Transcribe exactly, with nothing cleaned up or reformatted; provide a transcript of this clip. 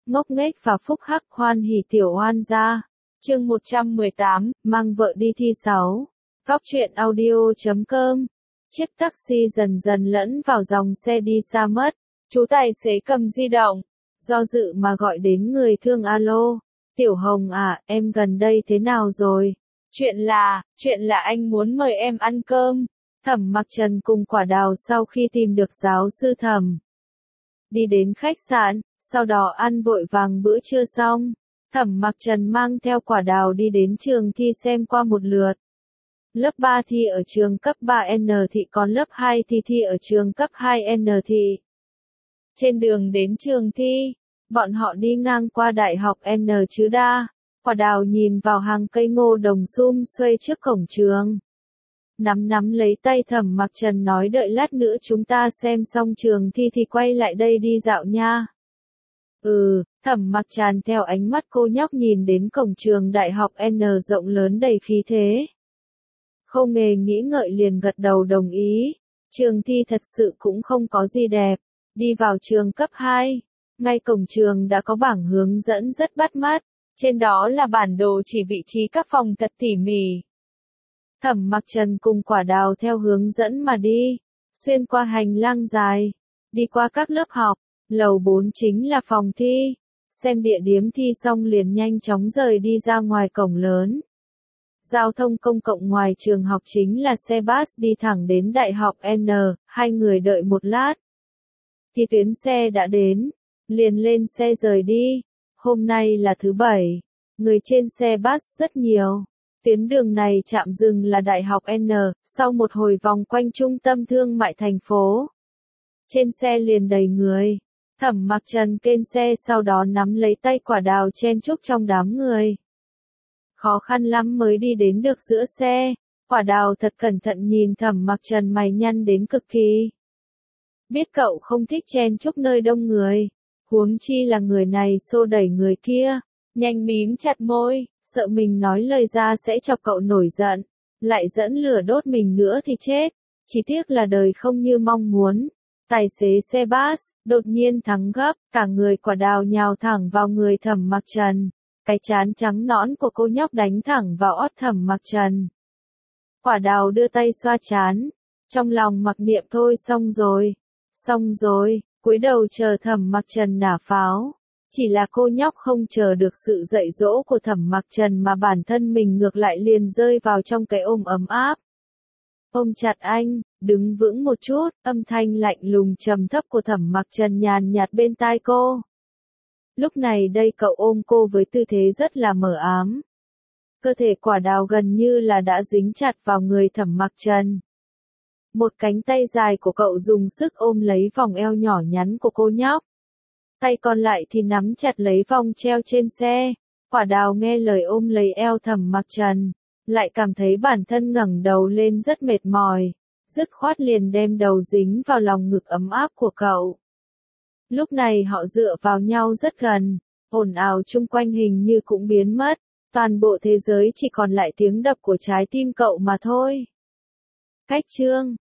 ngốc nghếch và phúc hắc hoan hỉ tiểu oan gia. Chương một trăm mười tám, mang vợ đi thi sáu. Góc truyện audio chấm com. Chiếc taxi dần dần lẫn vào dòng xe đi xa mất. Chú tài xế cầm di động, do dự mà gọi đến người thương. Alo, Tiểu Hồng à, em gần đây thế nào rồi? Chuyện là, chuyện là anh muốn mời em ăn cơm. Thẩm Mặc Trần cùng Quả Đào sau khi tìm được giáo sư Thẩm, đi đến khách sạn, sau đó ăn vội vàng bữa trưa xong. Thẩm Mặc Trần mang theo Quả Đào đi đến trường thi xem qua một lượt. Lớp ba thi ở trường cấp ba N thị, còn lớp hai thi thi ở trường cấp hai N thị. Trên đường đến trường thi, bọn họ đi ngang qua Đại học N Chứ Đa. Quả Đào nhìn vào hàng cây ngô đồng sum xuê trước cổng trường, nắm nắm lấy tay Thẩm Mặc Trần nói đợi lát nữa chúng ta xem xong trường thi thì quay lại đây đi dạo nha. Ừ, Thẩm Mặc Trần theo ánh mắt cô nhóc nhìn đến cổng trường Đại học N rộng lớn đầy khí thế. Không hề nghĩ ngợi liền gật đầu đồng ý. Trường thi thật sự cũng không có gì đẹp. Đi vào trường cấp hai, ngay cổng trường đã có bảng hướng dẫn rất bắt mắt. Trên đó là bản đồ chỉ vị trí các phòng thật tỉ mỉ. Thẩm Mặc Trần cùng Quả Đào theo hướng dẫn mà đi, xuyên qua hành lang dài, đi qua các lớp học. Lầu bốn chính là phòng thi. Xem địa điểm thi xong liền nhanh chóng rời đi ra ngoài cổng lớn. Giao thông công cộng ngoài trường học chính là xe bus đi thẳng đến Đại học N. Hai người đợi một lát thì tuyến xe đã đến, liền lên xe rời đi. Hôm nay là thứ bảy, người trên xe bus rất nhiều. Tuyến đường này chạm dừng là Đại học N. Sau một hồi vòng quanh trung tâm thương mại thành phố, trên xe liền đầy người. Thẩm Mặc Trần lên xe sau đó nắm lấy tay Quả Đào chen chúc trong đám người. Khó khăn lắm mới đi đến được giữa xe. Quả Đào thật cẩn thận nhìn Thẩm Mặc Trần, mày nhăn đến cực kỳ. Biết cậu không thích chen chúc nơi đông người, huống chi là người này xô đẩy người kia. Nhanh mím chặt môi, sợ mình nói lời ra sẽ chọc cậu nổi giận, lại dẫn lửa đốt mình nữa thì chết. Chỉ tiếc là đời không như mong muốn. Tài xế xe bus đột nhiên thắng gấp, cả người Quả Đào nhào thẳng vào người Thẩm Mặc Trần. Cái trán trắng nõn của cô nhóc đánh thẳng vào ót Thẩm Mặc Trần. Quả Đào đưa tay xoa trán, trong lòng mặc niệm thôi xong rồi, xong rồi, cúi đầu chờ Thẩm Mặc Trần nã pháo. Chỉ là cô nhóc không chờ được sự dạy dỗ của Thẩm Mặc Trần mà bản thân mình ngược lại liền rơi vào trong cái ôm ấm áp. Ôm chặt anh, đứng vững một chút, âm thanh lạnh lùng trầm thấp của Thẩm Mặc Trần nhàn nhạt bên tai cô. Lúc này đây cậu ôm cô với tư thế rất là mờ ám. Cơ thể Quả Đào gần như là đã dính chặt vào người Thẩm Mặc Trần. Một cánh tay dài của cậu dùng sức ôm lấy vòng eo nhỏ nhắn của cô nhóc. Tay còn lại thì nắm chặt lấy vòng treo trên xe. Quả Đào nghe lời ôm lấy eo Thẩm Mặc Trần, lại cảm thấy bản thân ngẩng đầu lên rất mệt mỏi, dứt khoát liền đem đầu dính vào lòng ngực ấm áp của cậu. Lúc này họ dựa vào nhau rất gần, ồn ào chung quanh hình như cũng biến mất, toàn bộ thế giới chỉ còn lại tiếng đập của trái tim cậu mà thôi. Cách chương